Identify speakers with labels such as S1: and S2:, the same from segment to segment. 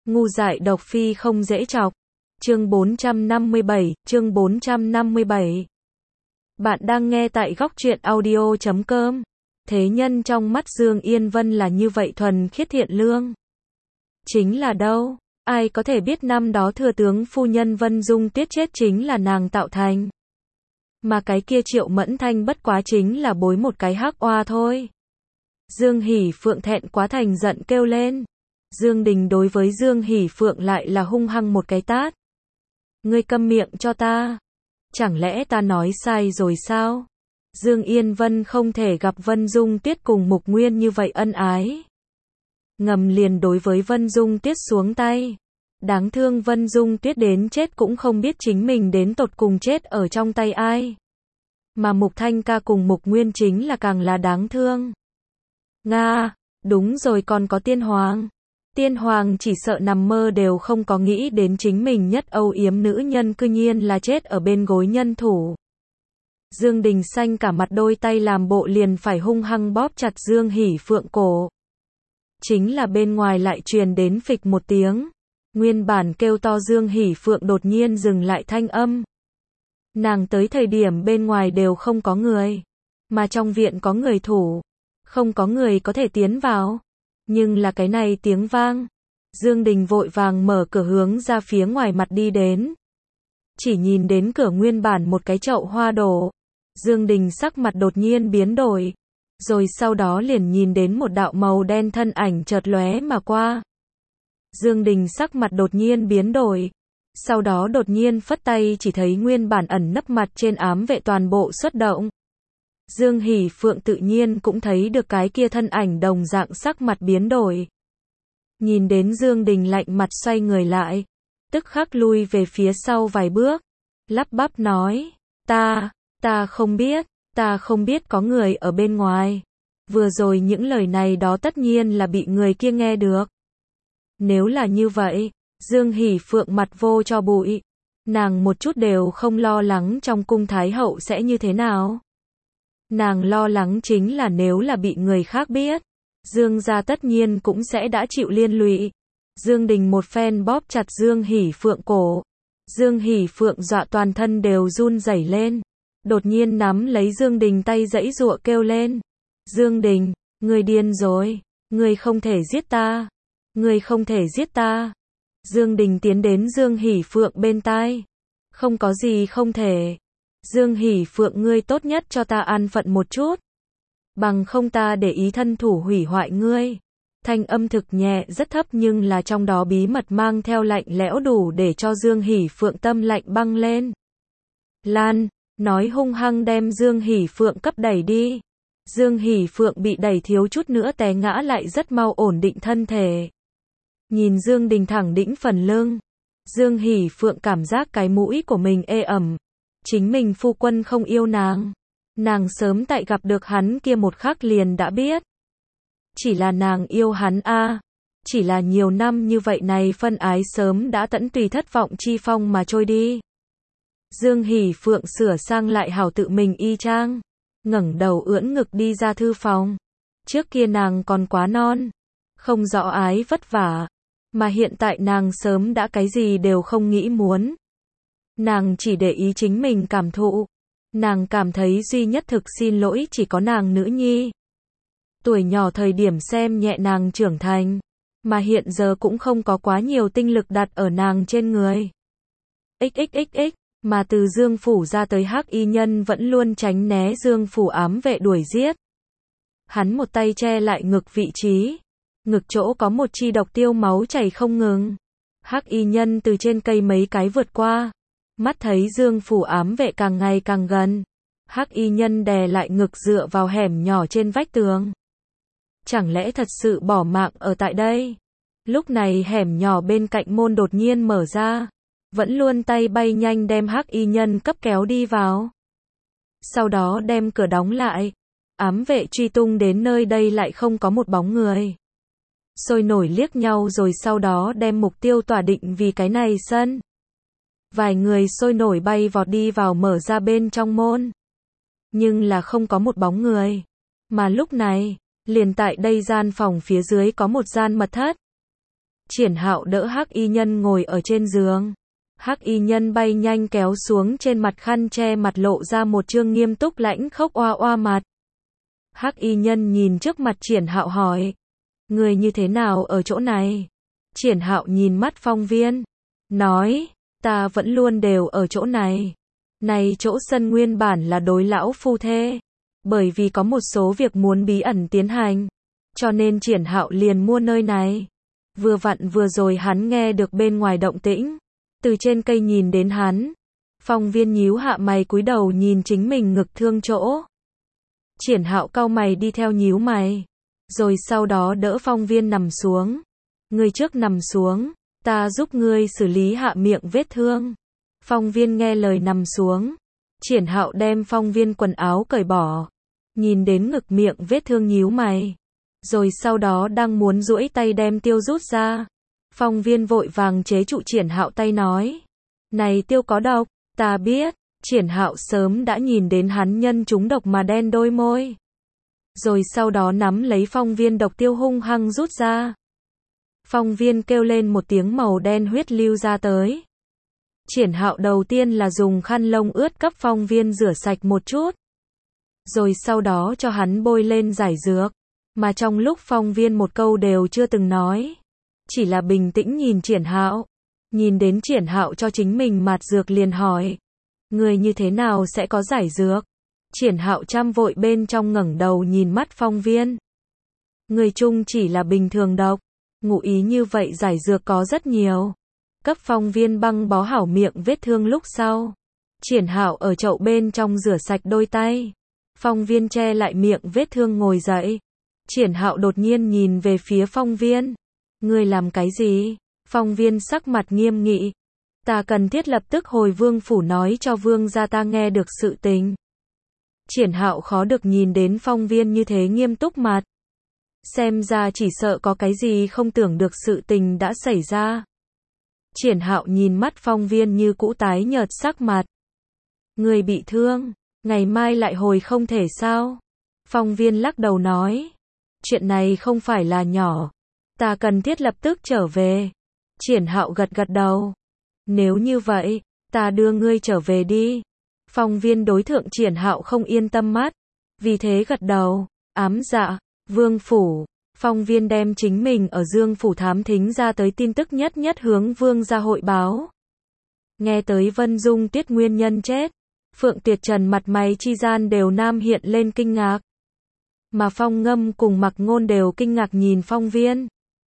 S1: Ngu dại độc phi không dễ chọc. Chương 457, chương 457. Bạn đang nghe tại góc truyện audio.com. Thế nhân trong mắt Dương Yên Vân là như vậy thuần khiết thiện lương. Chính là đâu? Ai có thể biết năm đó thừa tướng phu nhân Vân Dung Tiết chết chính là nàng tạo thành. Mà cái kia Triệu Mẫn Thanh bất quá chính là bối một cái hắc oa thôi. Dương Hỷ Phượng thẹn quá thành giận kêu lên. Dương Đình đối với Dương Hỷ Phượng lại là hung hăng một cái tát. Ngươi câm miệng cho ta. Chẳng lẽ ta nói sai rồi sao? Dương Yên Vân không thể gặp Vân Dung Tiết cùng Mục Nguyên như vậy ân ái. Ngầm liền đối với Vân Dung Tiết xuống tay. Đáng thương Vân Dung Tiết đến chết cũng không biết chính mình đến tột cùng chết ở trong tay ai. Mà Mục Thanh ca cùng Mục Nguyên chính là càng là đáng thương. Nga, đúng rồi, còn có Tiên Hoàng. Tiên Hoàng chỉ sợ nằm mơ đều không có nghĩ đến chính mình nhất âu yếm nữ nhân cư nhiên là chết ở bên gối nhân thủ. Dương Đình xanh cả mặt, đôi tay làm bộ liền phải hung hăng bóp chặt Dương Hỷ Phượng cổ. Chính là bên ngoài lại truyền đến phịch một tiếng. Nguyên bản kêu to Dương Hỷ Phượng đột nhiên dừng lại thanh âm. Nàng tới thời điểm bên ngoài đều không có người. Mà trong viện có người thủ. Không có người có thể tiến vào. Nhưng là cái này tiếng vang. Dương Đình vội vàng mở cửa hướng ra phía ngoài mặt đi đến. Chỉ nhìn đến cửa nguyên bản một cái chậu hoa đổ. Dương Đình sắc mặt đột nhiên biến đổi. Rồi sau đó liền nhìn đến một đạo màu đen thân ảnh chợt lóe mà qua. Dương Đình sắc mặt đột nhiên biến đổi. Sau đó đột nhiên phất tay, chỉ thấy nguyên bản ẩn nấp mặt trên ám vệ toàn bộ xuất động. Dương Hỷ Phượng tự nhiên cũng thấy được cái kia thân ảnh đồng dạng sắc mặt biến đổi. Nhìn đến Dương Đình lạnh mặt xoay người lại. Tức khắc lui về phía sau vài bước. Lắp bắp nói. Ta không biết có người ở bên ngoài. Vừa rồi những lời này đó tất nhiên là bị người kia nghe được. Nếu là như vậy, Dương Hỷ Phượng mặt vô cho bụi. Nàng một chút đều không lo lắng trong cung Thái hậu sẽ như thế nào. Nàng lo lắng chính là nếu là bị người khác biết, Dương gia tất nhiên cũng sẽ đã chịu liên lụy. Dương Đình một phen bóp chặt Dương Hỷ Phượng cổ. Dương Hỷ Phượng dọa toàn thân đều run rẩy lên. Đột nhiên nắm lấy Dương Đình tay giãy giụa kêu lên. Dương Đình, ngươi điên rồi, ngươi không thể giết ta. Ngươi không thể giết ta. Dương Đình tiến đến Dương Hỷ Phượng bên tai. Không có gì không thể. Dương Hỷ Phượng, ngươi tốt nhất cho ta an phận một chút. Bằng không ta để ý thân thủ hủy hoại ngươi. Thanh âm thực nhẹ rất thấp nhưng là trong đó bí mật mang theo lạnh lẽo đủ để cho Dương Hỷ Phượng tâm lạnh băng lên. Lan, nói hung hăng đem Dương Hỷ Phượng cấp đẩy đi. Dương Hỷ Phượng bị đẩy thiếu chút nữa té ngã lại rất mau ổn định thân thể. Nhìn Dương Đình thẳng đĩnh phần lưng. Dương Hỷ Phượng cảm giác cái mũi của mình ê ẩm. Chính mình phu quân không yêu nàng. Nàng sớm tại gặp được hắn kia một khắc liền đã biết. Chỉ là nàng yêu hắn a. Chỉ là nhiều năm như vậy này phân ái sớm đã tận tùy thất vọng chi phong mà trôi đi. Dương Hỷ Phượng sửa sang lại hảo tự mình y trang. Ngẩng đầu ưỡn ngực đi ra thư phòng. Trước kia nàng còn quá non. Không rõ ái vất vả. Mà hiện tại nàng sớm đã cái gì đều không nghĩ muốn. Nàng chỉ để ý chính mình cảm thụ. Nàng cảm thấy duy nhất thực xin lỗi chỉ có nàng nữ nhi. Tuổi nhỏ thời điểm xem nhẹ nàng trưởng thành. Mà hiện giờ cũng không có quá nhiều tinh lực đặt ở nàng trên người. XXXX. Mà từ Dương Phủ ra tới hắc y nhân vẫn luôn tránh né Dương Phủ ám vệ đuổi giết. Hắn một tay che lại ngực vị trí. Ngực chỗ có một chi độc tiêu máu chảy không ngừng. Hắc y nhân từ trên cây mấy cái vượt qua. Mắt thấy Dương Phủ ám vệ càng ngày càng gần. Hắc y nhân đè lại ngực dựa vào hẻm nhỏ trên vách tường. Chẳng lẽ thật sự bỏ mạng ở tại đây? Lúc này hẻm nhỏ bên cạnh môn đột nhiên mở ra. Vẫn luôn tay bay nhanh đem hắc y nhân cấp kéo đi vào. Sau đó đem cửa đóng lại. Ám vệ truy tung đến nơi đây lại không có một bóng người. Sôi nổi liếc nhau rồi sau đó đem mục tiêu tỏa định vì cái này sân. Vài người sôi nổi bay vọt đi vào mở ra bên trong môn. Nhưng là không có một bóng người. Mà lúc này, liền tại đây gian phòng phía dưới có một gian mật thất. Triển Hạo đỡ Hắc Y Nhân ngồi ở trên giường. Hắc Y Nhân bay nhanh kéo xuống trên mặt khăn che mặt lộ ra một trương nghiêm túc lãnh khốc oa oa mặt. Hắc Y Nhân nhìn trước mặt Triển Hạo hỏi. Người như thế nào ở chỗ này? Triển Hạo nhìn mắt Phong Viên. Nói, ta vẫn luôn đều ở chỗ này. Này chỗ sân nguyên bản là đối lão phu thê. Bởi vì có một số việc muốn bí ẩn tiến hành. Cho nên Triển Hạo liền mua nơi này. Vừa vặn vừa rồi hắn nghe được bên ngoài động tĩnh. Từ trên cây nhìn đến hắn. Phong Viên nhíu hạ mày cúi đầu nhìn chính mình ngực thương chỗ. Triển Hạo cau mày đi theo nhíu mày. Rồi sau đó đỡ Phong Viên nằm xuống. Ngươi trước nằm xuống. Ta giúp ngươi xử lý hạ miệng vết thương. Phong Viên nghe lời nằm xuống. Triển Hạo đem Phong Viên quần áo cởi bỏ. Nhìn đến ngực miệng vết thương nhíu mày. Rồi sau đó đang muốn duỗi tay đem tiêu rút ra. Phong Viên vội vàng chế trụ Triển Hạo tay nói. Này tiêu có độc, ta biết. Triển Hạo sớm đã nhìn đến hắn nhân trúng độc mà đen đôi môi. Rồi sau đó nắm lấy Phong Viên độc tiêu hung hăng rút ra. Phong Viên kêu lên một tiếng màu đen huyết lưu ra tới. Triển Hạo đầu tiên là dùng khăn lông ướt cấp Phong Viên rửa sạch một chút. Rồi sau đó cho hắn bôi lên giải dược. Mà trong lúc Phong Viên một câu đều chưa từng nói. Chỉ là bình tĩnh nhìn Triển Hạo. Nhìn đến Triển Hạo cho chính mình mạt dược liền hỏi. Người như thế nào sẽ có giải dược? Triển Hạo chăm vội bên trong ngẩng đầu nhìn mắt Phong Viên. Người chung chỉ là bình thường độc. Ngụ ý như vậy giải dược có rất nhiều. Cấp Phong Viên băng bó hảo miệng vết thương lúc sau. Triển Hạo ở chậu bên trong rửa sạch đôi tay. Phong Viên che lại miệng vết thương ngồi dậy. Triển Hạo đột nhiên nhìn về phía Phong Viên. Ngươi làm cái gì? Phong Viên sắc mặt nghiêm nghị. Ta cần thiết lập tức hồi vương phủ nói cho vương gia ta nghe được sự tình. Triển Hạo khó được nhìn đến Phong Viên như thế nghiêm túc mặt. Xem ra chỉ sợ có cái gì không tưởng được sự tình đã xảy ra. Triển Hạo nhìn mắt Phong Viên như cũ tái nhợt sắc mặt. Người bị thương, ngày mai lại hồi không thể sao? Phong Viên lắc đầu nói. Chuyện này không phải là nhỏ. Ta cần thiết lập tức trở về. Triển Hạo gật gật đầu. Nếu như vậy, ta đưa ngươi trở về đi. Phong Viên đối thượng Triển Hạo không yên tâm mắt. Vì thế gật đầu, ám dạ, vương phủ. Phong Viên đem chính mình ở Dương phủ thám thính ra tới tin tức nhất nhất hướng vương gia hội báo. Nghe tới Vân Dung Tuyết nguyên nhân chết. Phượng Tiệt Trần mặt mày chi gian đều nam hiện lên kinh ngạc. Mà Phong Ngâm cùng Mặc Ngôn đều kinh ngạc nhìn Phong Viên.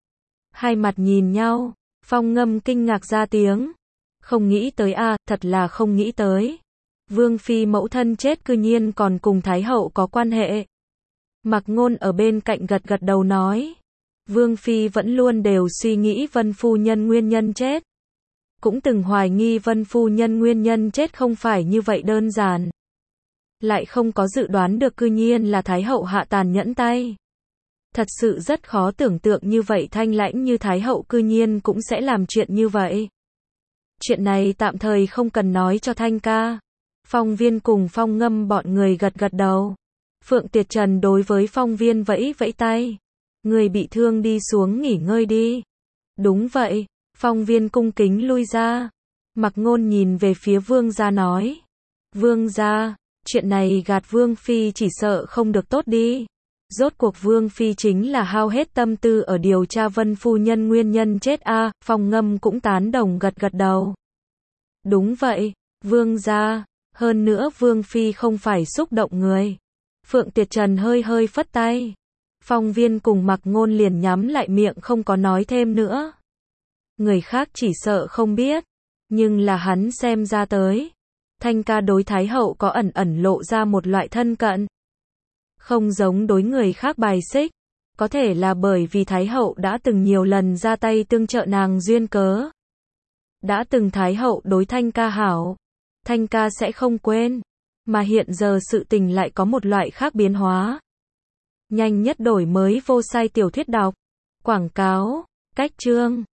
S1: Hai mặt nhìn nhau, Phong Ngâm kinh ngạc ra tiếng. Không nghĩ tới a, thật là không nghĩ tới. Vương phi mẫu thân chết cư nhiên còn cùng Thái hậu có quan hệ. Mặc Ngôn ở bên cạnh gật gật đầu nói. Vương phi vẫn luôn đều suy nghĩ Vân phu nhân nguyên nhân chết. Cũng từng hoài nghi Vân phu nhân nguyên nhân chết không phải như vậy đơn giản. Lại không có dự đoán được cư nhiên là Thái hậu hạ tàn nhẫn tay. Thật sự rất khó tưởng tượng như vậy thanh lãnh như Thái hậu cư nhiên cũng sẽ làm chuyện như vậy. Chuyện này tạm thời không cần nói cho Thanh ca. Phong Viên cùng Phong Ngâm bọn người gật gật đầu. Phượng Tiệt Trần đối với Phong Viên vẫy vẫy tay. Người bị thương đi xuống nghỉ ngơi đi. Đúng vậy. Phong Viên cung kính lui ra. Mặc Ngôn nhìn về phía vương gia nói. Vương gia, chuyện này gạt vương phi chỉ sợ không được tốt đi. Rốt cuộc vương phi chính là hao hết tâm tư ở điều tra Vân phu nhân nguyên nhân chết a. Phong Ngâm cũng tán đồng gật gật đầu. Đúng vậy, vương gia, hơn nữa vương phi không phải xúc động người. Phượng Tiệt Trần hơi hơi phất tay. Phong Viên cùng Mặc Ngôn liền nhắm lại miệng không có nói thêm nữa. Người khác chỉ sợ không biết, nhưng là hắn xem ra tới. Thanh ca đối Thái hậu có ẩn ẩn lộ ra một loại thân cận. Không giống đối người khác bài xích. Có thể là bởi vì Thái hậu đã từng nhiều lần ra tay tương trợ nàng duyên cớ. Đã từng Thái hậu đối Thanh ca hảo. Thanh ca sẽ không quên. Mà hiện giờ sự tình lại có một loại khác biến hóa. Nhanh nhất đổi mới vô sai tiểu thuyết đọc. Quảng cáo. Cách chương.